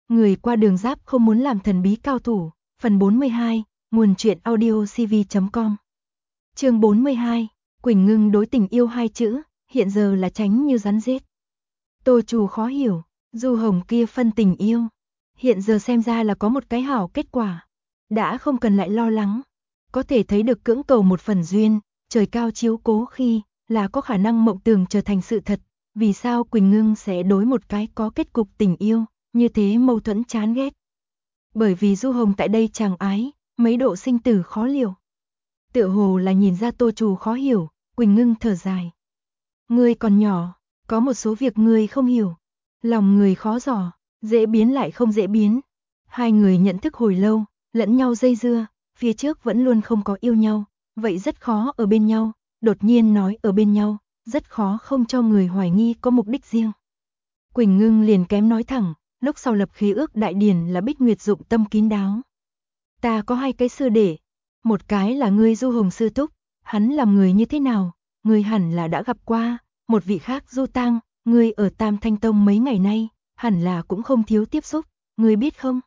Người qua đường giáp không muốn làm thần bí cao thủ. Phần 42, nguồn truyện audio cv.com. Chương 42, Quỳnh Ngưng đối tình yêu hai chữ, hiện giờ là tránh như rắn rết. Tô Trù khó hiểu, Du Hồng kia phân tình yêu, hiện giờ xem ra là có một cái hảo kết quả, đã không cần lại lo lắng, có thể thấy được cưỡng cầu một phần duyên, trời cao chiếu cố khi là có khả năng mộng tưởng trở thành sự thật, vì sao Quỳnh Ngưng sẽ đối một cái có kết cục tình yêu, như thế mâu thuẫn chán ghét. Bởi vì Du Hồng tại đây chàng ái, mấy độ sinh tử khó liệu. Tựa hồ là nhìn ra Tô Trù khó hiểu, Quỳnh Ngưng thở dài. Ngươi còn nhỏ, có một số việc ngươi không hiểu, lòng người khó dò, dễ biến lại không dễ biến. Hai người nhận thức hồi lâu, lẫn nhau dây dưa, phía trước vẫn luôn không có yêu nhau, vậy rất khó ở bên nhau, đột nhiên nói ở bên nhau, rất khó không cho người hoài nghi có mục đích riêng. Quỳnh Ngưng liền kém nói thẳng, lúc sau lập khí ước đại điển là Bích Nguyệt dụng tâm kín đáo. Ta có hai cái sư đệ, một cái là ngươi Du Hồng sư thúc, hắn làm người như thế nào, ngươi hẳn là đã gặp qua, một vị khác Du Tang, ngươi ở Tam Thanh Tông mấy ngày nay, hẳn là cũng không thiếu tiếp xúc, ngươi biết không?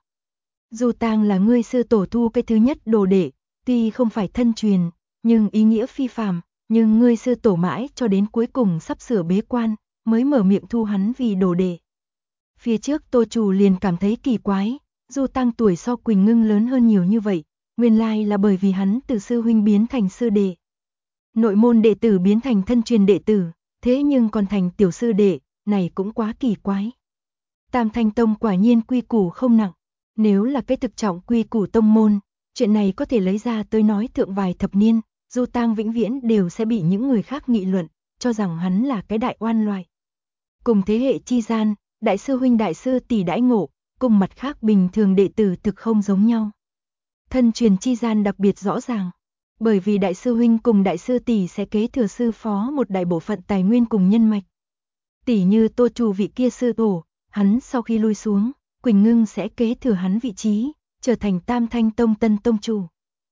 Du Tang là ngươi sư tổ thu cái thứ nhất đồ đệ, tuy không phải thân truyền, nhưng ý nghĩa phi phàm, nhưng ngươi sư tổ mãi cho đến cuối cùng sắp sửa bế quan, mới mở miệng thu hắn vì đồ đệ. Phía trước Tô Trù liền cảm thấy kỳ quái, Du Tang tuổi so Quỳnh Ngưng lớn hơn nhiều như vậy, nguyên lai là bởi vì hắn từ sư huynh biến thành sư đệ. Nội môn đệ tử biến thành thân truyền đệ tử, thế nhưng còn thành tiểu sư đệ, này cũng quá kỳ quái. Tam Thanh Tông quả nhiên quy củ không nặng, nếu là cái thực trọng quy củ tông môn, chuyện này có thể lấy ra tới nói thượng vài thập niên, Du Tang vĩnh viễn đều sẽ bị những người khác nghị luận, cho rằng hắn là cái đại oan loại. Cùng thế hệ chi gian, đại sư huynh đại sư tỷ đãi ngộ, cùng mặt khác bình thường đệ tử thực không giống nhau. Thân truyền chi gian đặc biệt rõ ràng, bởi vì đại sư huynh cùng đại sư tỷ sẽ kế thừa sư phó một đại bộ phận tài nguyên cùng nhân mạch. Tỷ như Tô Trù vị kia sư tổ, hắn sau khi lui xuống, Quỳnh Ngưng sẽ kế thừa hắn vị trí, trở thành Tam Thanh Tông tân tông chủ.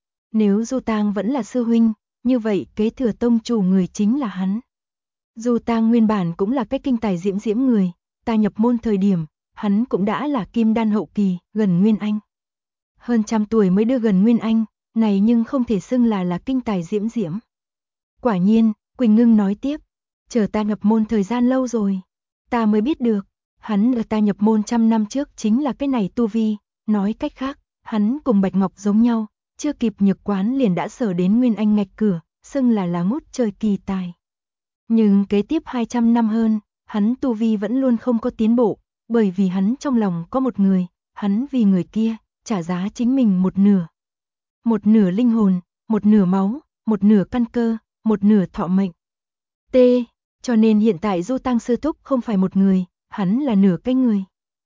Nếu Du Tang vẫn là sư huynh, như vậy kế thừa tông chủ người chính là hắn. Du Tang nguyên bản cũng là cái kinh tài diễm diễm người, ta nhập môn thời điểm, hắn cũng đã là kim đan hậu kỳ, gần Nguyên Anh. Hơn trăm tuổi mới đưa gần Nguyên Anh, này nhưng không thể xưng là kinh tài diễm diễm. Quả nhiên, Quỳnh Ngưng nói tiếp, chờ ta nhập môn thời gian lâu rồi, ta mới biết được, hắn là ta nhập môn 100 năm trước chính là cái này tu vi, nói cách khác, hắn cùng Bạch Ngọc giống nhau, chưa kịp nhược quán liền đã sở đến Nguyên Anh ngạch cửa, xưng là ngút trời kỳ tài. Nhưng kế tiếp 200 năm hơn, hắn tu vi vẫn luôn không có tiến bộ, bởi vì hắn trong lòng có một người, hắn vì người kia, trả giá chính mình một nửa. Một nửa linh hồn, một nửa máu, một nửa căn cơ, một nửa thọ mệnh. T. Cho nên hiện tại Du Tang sư thúc không phải một người, hắn là nửa cái người.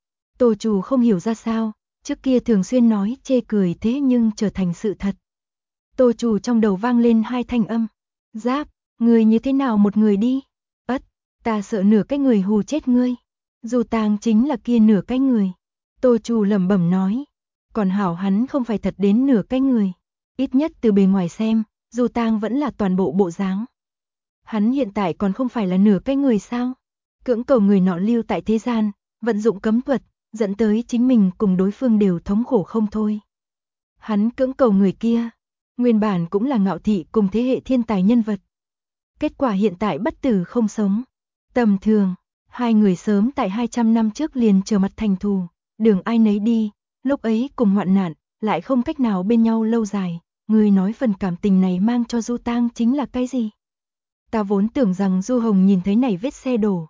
Tô Trù không hiểu ra sao, trước kia thường xuyên nói chê cười thế nhưng trở thành sự thật. Tô Trù trong đầu vang lên hai thanh âm. Giáp, người như thế nào một người đi? Ất, ta sợ nửa cái người hù chết ngươi. Du Tang chính là kia nửa cái người. Tô Trù lẩm bẩm nói. Còn hảo hắn không phải thật đến nửa cái người. Ít nhất từ bề ngoài xem, Du Tang vẫn là toàn bộ bộ dáng. Hắn hiện tại còn không phải là nửa cái người sao? Cưỡng cầu người nọ lưu tại thế gian, vận dụng cấm thuật, dẫn tới chính mình cùng đối phương đều thống khổ không thôi. Hắn cưỡng cầu người kia, nguyên bản cũng là ngạo thị cùng thế hệ thiên tài nhân vật. Kết quả hiện tại bất tử không sống. Tầm thường, hai người sớm tại 200 năm trước liền trở mặt thành thù, đường ai nấy đi, lúc ấy cùng hoạn nạn, lại không cách nào bên nhau lâu dài. Người nói phần cảm tình này mang cho Du Tang chính là cái gì? Ta vốn tưởng rằng Du Hồng nhìn thấy này vết xe đổ,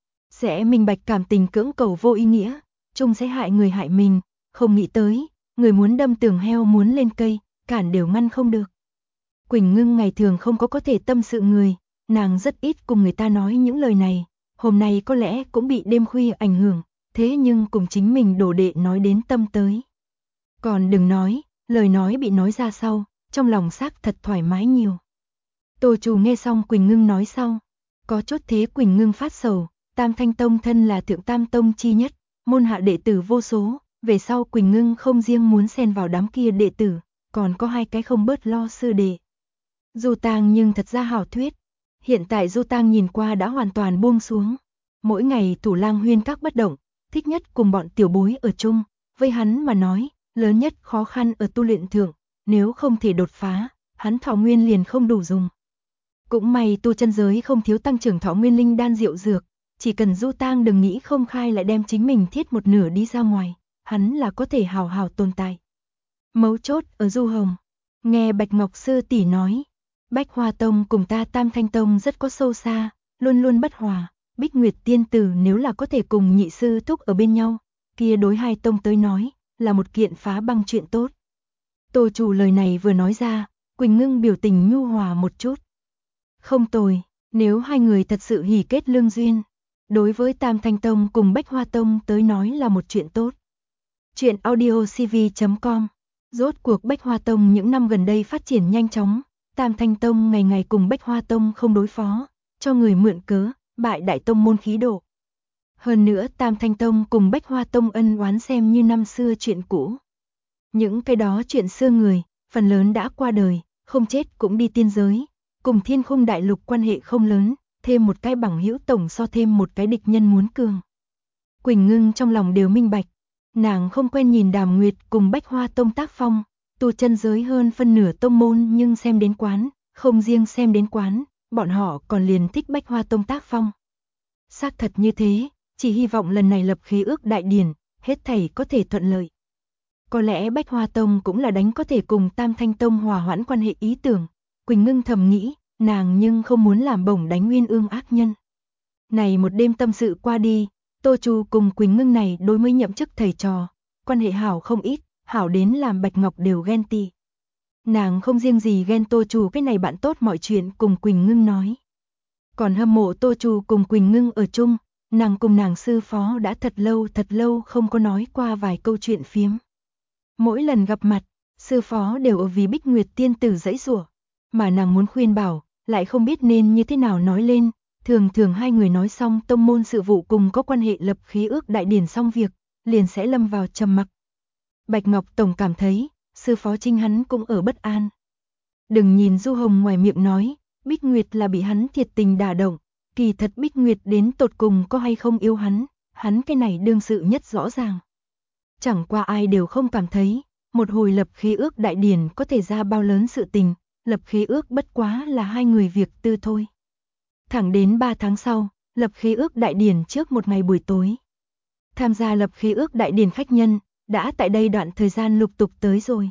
sẽ minh bạch cảm tình cưỡng cầu vô ý nghĩa, chung sẽ hại người hại mình, không nghĩ tới, người muốn đâm tường heo muốn lên cây, cản đều ngăn không được. Quỳnh Ngưng ngày thường không có thể tâm sự người, nàng rất ít cùng người ta nói những lời này, hôm nay có lẽ cũng bị đêm khuya ảnh hưởng, thế nhưng cùng chính mình đồ đệ nói đến tâm tới. Còn đừng nói, lời nói bị nói ra sau, trong lòng xác thật thoải mái nhiều. Tô Trù nghe xong Quỳnh Ngưng nói sau, có chút thế Quỳnh Ngưng phát sầu, Tam Thanh Tông thân là thượng tam tông chi nhất, môn hạ đệ tử vô số, về sau Quỳnh Ngưng không riêng muốn xen vào đám kia đệ tử, còn có hai cái không bớt lo sư đệ. Du Tang nhưng thật ra hảo thuyết, hiện tại Du Tang nhìn qua đã hoàn toàn buông xuống, mỗi ngày Thủ Lang Huyên các bất động, thích nhất cùng bọn tiểu bối ở chung, với hắn mà nói, lớn nhất khó khăn ở tu luyện thượng, nếu không thể đột phá, hắn thọ nguyên liền không đủ dùng. Cũng may tu chân giới không thiếu tăng trưởng thọ nguyên linh đan diệu dược, chỉ cần Du Tang đừng nghĩ không khai lại đem chính mình thiết một nửa đi ra ngoài, hắn là có thể hào hào tồn tại. Mấu chốt ở Du Hồng, nghe Bạch Ngọc sư tỷ nói, Bách Hoa Tông cùng ta Tam Thanh Tông rất có sâu xa, luôn luôn bất hòa, Bích Nguyệt tiên tử nếu là có thể cùng nhị sư thúc ở bên nhau, kia đối hai tông tới nói, là một kiện phá băng chuyện tốt. Tô chủ lời này vừa nói ra, Quỳnh Ngưng biểu tình nhu hòa một chút. Không tồi, nếu hai người thật sự hỉ kết lương duyên, đối với Tam Thanh Tông cùng Bách Hoa Tông tới nói là một chuyện tốt. Chuyện audiocv.com. Rốt cuộc Bách Hoa Tông những năm gần đây phát triển nhanh chóng, Tam Thanh Tông ngày ngày cùng Bách Hoa Tông không đối phó, cho người mượn cớ, bại đại tông môn khí độ. Hơn nữa Tam Thanh Tông cùng Bách Hoa Tông ân oán xem như năm xưa chuyện cũ. Những cái đó chuyện xưa người, phần lớn đã qua đời, không chết cũng đi tiên giới, cùng Thiên Khung Đại Lục quan hệ không lớn, thêm một cái bằng hữu tổng so thêm một cái địch nhân muốn cường. Quỳnh Ngưng trong lòng đều minh bạch, nàng không quen nhìn Đàm Nguyệt cùng Bách Hoa Tông tác phong, tu chân giới hơn phân nửa tông môn nhưng xem đến quán, không riêng xem đến quán, bọn họ còn liền thích Bách Hoa Tông tác phong. Xác thật như thế, chỉ hy vọng lần này lập khí ước đại điển, hết thảy có thể thuận lợi. Có lẽ Bách Hoa Tông cũng là đánh có thể cùng Tam Thanh Tông hòa hoãn quan hệ ý tưởng, Quỳnh Ngưng thầm nghĩ, nàng nhưng không muốn làm bổng đánh Nguyên Ương ác nhân. Này một đêm tâm sự qua đi, Tô Chu cùng Quỳnh Ngưng này đối mới nhậm chức thầy trò, quan hệ hảo không ít, hảo đến làm Bạch Ngọc đều ghen tị. Nàng không riêng gì ghen Tô Chu cái này bạn tốt mọi chuyện cùng Quỳnh Ngưng nói. Còn hâm mộ Tô Chu cùng Quỳnh Ngưng ở chung, nàng cùng nàng sư phó đã thật lâu không có nói qua vài câu chuyện phiếm. Mỗi lần gặp mặt, sư phó đều ở vì Bích Nguyệt tiên tử giãy giụa, mà nàng muốn khuyên bảo, lại không biết nên như thế nào nói lên, thường hai người nói xong tông môn sự vụ cùng có quan hệ lập khí ước đại điển xong việc, liền sẽ lâm vào trầm mặc. Bạch Ngọc tổng cảm thấy, sư phó chính hắn cũng ở bất an. Đừng nhìn Du Hồng ngoài miệng nói, Bích Nguyệt là bị hắn thiệt tình đả động, kỳ thật Bích Nguyệt đến tột cùng có hay không yêu hắn cái này đương sự nhất rõ ràng. Chẳng qua ai đều không cảm thấy, một hồi lập khí ước đại điển có thể ra bao lớn sự tình, lập khí ước bất quá là hai người việc tư thôi. Thẳng đến 3 tháng sau, lập khí ước đại điển trước một ngày buổi tối. Tham gia lập khí ước đại điển khách nhân, đã tại đây đoạn thời gian lục tục tới rồi.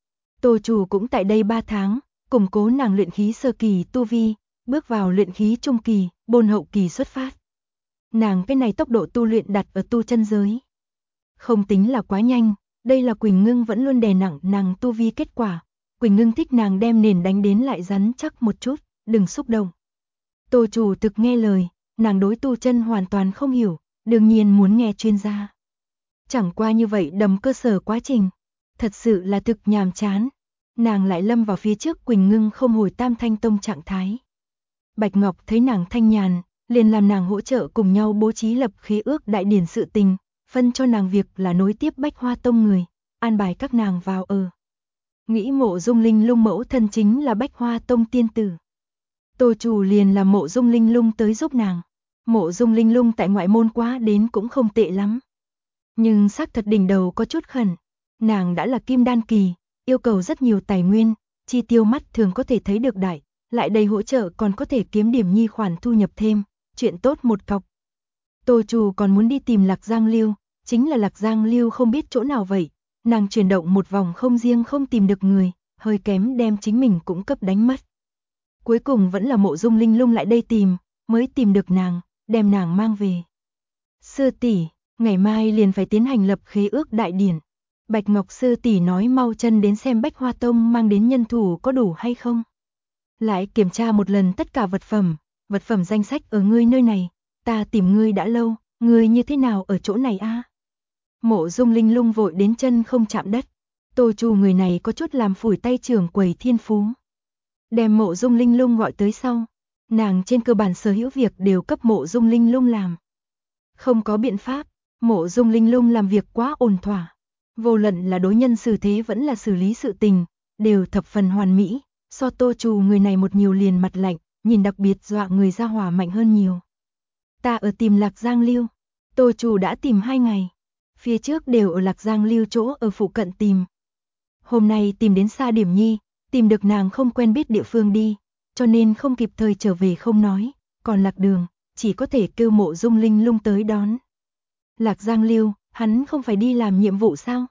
Tô Chủ cũng tại đây 3 tháng, củng cố nàng luyện khí sơ kỳ tu vi, bước vào luyện khí trung kỳ, bôn hậu kỳ xuất phát. Nàng cái này tốc độ tu luyện đặt ở tu chân giới. Không tính là quá nhanh, đây là Quỳnh Ngưng vẫn luôn đè nặng nàng tu vi kết quả. Quỳnh Ngưng thích nàng đem nền đánh đến lại rắn chắc một chút, đừng xúc động. Tô Chủ thực nghe lời, nàng đối tu chân hoàn toàn không hiểu, đương nhiên muốn nghe chuyên gia. Chẳng qua như vậy đầm cơ sở quá trình, thật sự là thực nhàm chán. Nàng lại lâm vào phía trước Quỳnh Ngưng không hồi Tam Thanh Tông trạng thái. Bạch Ngọc thấy nàng thanh nhàn, liền làm nàng hỗ trợ cùng nhau bố trí lập khí ước đại điển sự tình, phân cho nàng việc là nối tiếp Bách Hoa Tông người, an bài các nàng vào ở. Nghĩ Mộ Dung Linh Lung mẫu thân chính là Bách Hoa Tông tiên tử. Tô Chủ liền làm Mộ Dung Linh Lung tới giúp nàng. Mộ Dung Linh Lung tại ngoại môn quá đến cũng không tệ lắm. Nhưng xác thật đỉnh đầu có chút khẩn. Nàng đã là kim đan kỳ, yêu cầu rất nhiều tài nguyên, chi tiêu mắt thường có thể thấy được đại, lại đầy hỗ trợ còn có thể kiếm điểm nhi khoản thu nhập thêm, chuyện tốt một cọc. Tô Chủ còn muốn đi tìm Lạc Giang Lưu, chính là Lạc Giang Lưu không biết chỗ nào vậy, nàng chuyển động một vòng không riêng không tìm được người, hơi kém đem chính mình cũng cấp đánh mất. Cuối cùng vẫn là Mộ Dung Linh Lung lại đây tìm, mới tìm được nàng, đem nàng mang về. Sư tỷ, ngày mai liền phải tiến hành lập khế ước đại điển. Bạch Ngọc sư tỷ nói mau chân đến xem Bách Hoa Tông mang đến nhân thủ có đủ hay không. Lại kiểm tra một lần tất cả vật phẩm danh sách ở ngươi nơi này, ta tìm ngươi đã lâu, ngươi như thế nào ở chỗ này a? Mộ Dung Linh Lung vội đến chân không chạm đất. Tô Chủ người này có chút làm phủi tay trưởng quầy thiên phú. Đem Mộ Dung Linh Lung gọi tới sau, nàng trên cơ bản sở hữu việc đều cấp Mộ Dung Linh Lung làm. Không có biện pháp, Mộ Dung Linh Lung làm việc quá ổn thỏa. Vô luận là đối nhân xử thế vẫn là xử lý sự tình, đều thập phần hoàn mỹ, so Tô Chủ người này một nhiều liền mặt lạnh, nhìn đặc biệt dọa người ra hỏa mạnh hơn nhiều. Ta ở tìm Lạc Giang Lưu. Tô Trù đã tìm 2 ngày. Phía trước đều ở Lạc Giang Lưu chỗ ở phụ cận tìm. Hôm nay tìm đến xa điểm nhi, tìm được nàng không quen biết địa phương đi, cho nên không kịp thời trở về không nói, còn lạc đường, chỉ có thể kêu Mộ Dung Linh Lung tới đón. Lạc Giang Lưu, hắn không phải đi làm nhiệm vụ sao?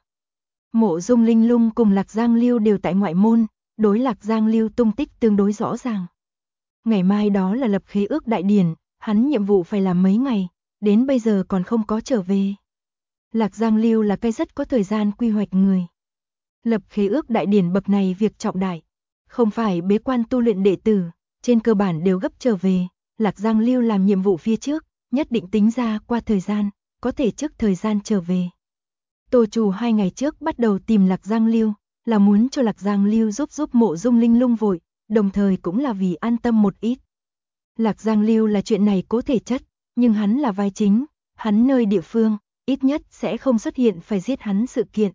Mộ Dung Linh Lung cùng Lạc Giang Lưu đều tại ngoại môn, đối Lạc Giang Lưu tung tích tương đối rõ ràng. Ngày mai đó là lập khế ước đại điển, hắn nhiệm vụ phải làm mấy ngày, đến bây giờ còn không có trở về. Lạc Giang Lưu là cái rất có thời gian quy hoạch người. Lập khế ước đại điển bậc này việc trọng đại, không phải bế quan tu luyện đệ tử, trên cơ bản đều gấp trở về. Lạc Giang Lưu làm nhiệm vụ phía trước, nhất định tính ra qua thời gian, có thể trước thời gian trở về. Tô Trù 2 ngày trước bắt đầu tìm Lạc Giang Lưu, là muốn cho Lạc Giang Lưu giúp Mộ Dung Linh Lung vội, đồng thời cũng là vì an tâm một ít. Lạc Giang Lưu là chuyện này cố thể chất, nhưng hắn là vai chính, hắn nơi địa phương, ít nhất sẽ không xuất hiện phải giết hắn sự kiện.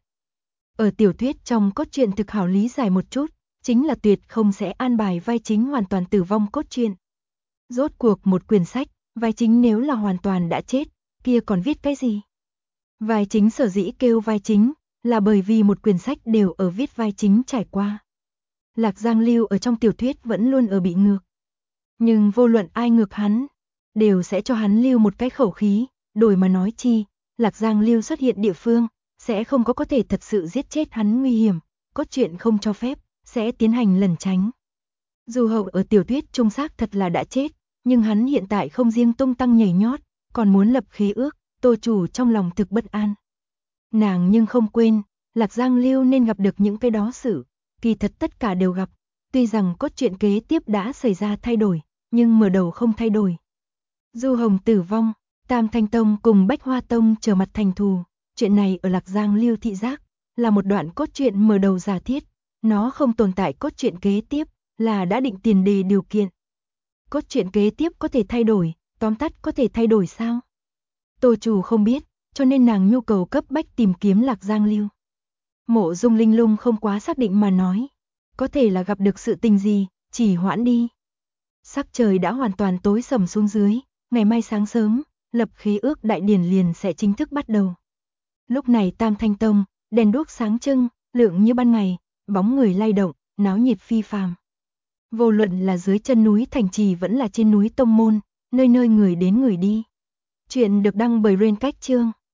Ở tiểu thuyết trong cốt truyện thực hảo lý giải một chút, chính là tuyệt không sẽ an bài vai chính hoàn toàn tử vong cốt truyện. Rốt cuộc một quyển sách, vai chính nếu là hoàn toàn đã chết, kia còn viết cái gì? Vai chính sở dĩ kêu vai chính, là bởi vì một quyển sách đều ở viết vai chính trải qua. Lạc Giang Lưu ở trong tiểu thuyết vẫn luôn ở bị ngược. Nhưng vô luận ai ngược hắn, đều sẽ cho hắn lưu một cái khẩu khí, đổi mà nói chi, Lạc Giang Lưu xuất hiện địa phương, sẽ không có thể thật sự giết chết hắn nguy hiểm, cốt truyện không cho phép, sẽ tiến hành lẩn tránh. Dù Hậu ở tiểu thuyết trung xác thật là đã chết, nhưng hắn hiện tại không riêng tung tăng nhảy nhót, còn muốn lập khế ước, Tô Trù trong lòng thực bất an. Nàng nhưng không quên, Lạc Giang Lưu nên gặp được những cái đó sự, kỳ thật tất cả đều gặp, tuy rằng cốt truyện kế tiếp đã xảy ra thay đổi, nhưng mở đầu không thay đổi. Du Hồng tử vong, Tam Thanh Tông cùng Bách Hoa Tông trở mặt thành thù, chuyện này ở Lạc Giang Lưu thị giác, là một đoạn cốt truyện mở đầu giả thiết, nó không tồn tại cốt truyện kế tiếp, là đã định tiền đề điều kiện. Cốt truyện kế tiếp có thể thay đổi, tóm tắt có thể thay đổi sao? Tô Trù không biết, cho nên nàng nhu cầu cấp bách tìm kiếm Lạc Giang Lưu. Mộ Dung Linh Lung không quá xác định mà nói, có thể là gặp được sự tình gì, chỉ hoãn đi. Sắc trời đã hoàn toàn tối sầm xuống dưới, ngày mai sáng sớm, lập khế ước đại điển liền sẽ chính thức bắt đầu. Lúc này Tam Thanh Tông, đèn đuốc sáng trưng, lượng như ban ngày, bóng người lay động, náo nhiệt phi phàm. Vô luận là dưới chân núi thành trì vẫn là trên núi tông môn, nơi nơi người đến người đi. Chuyện được đăng bởi Rain Cách Chương.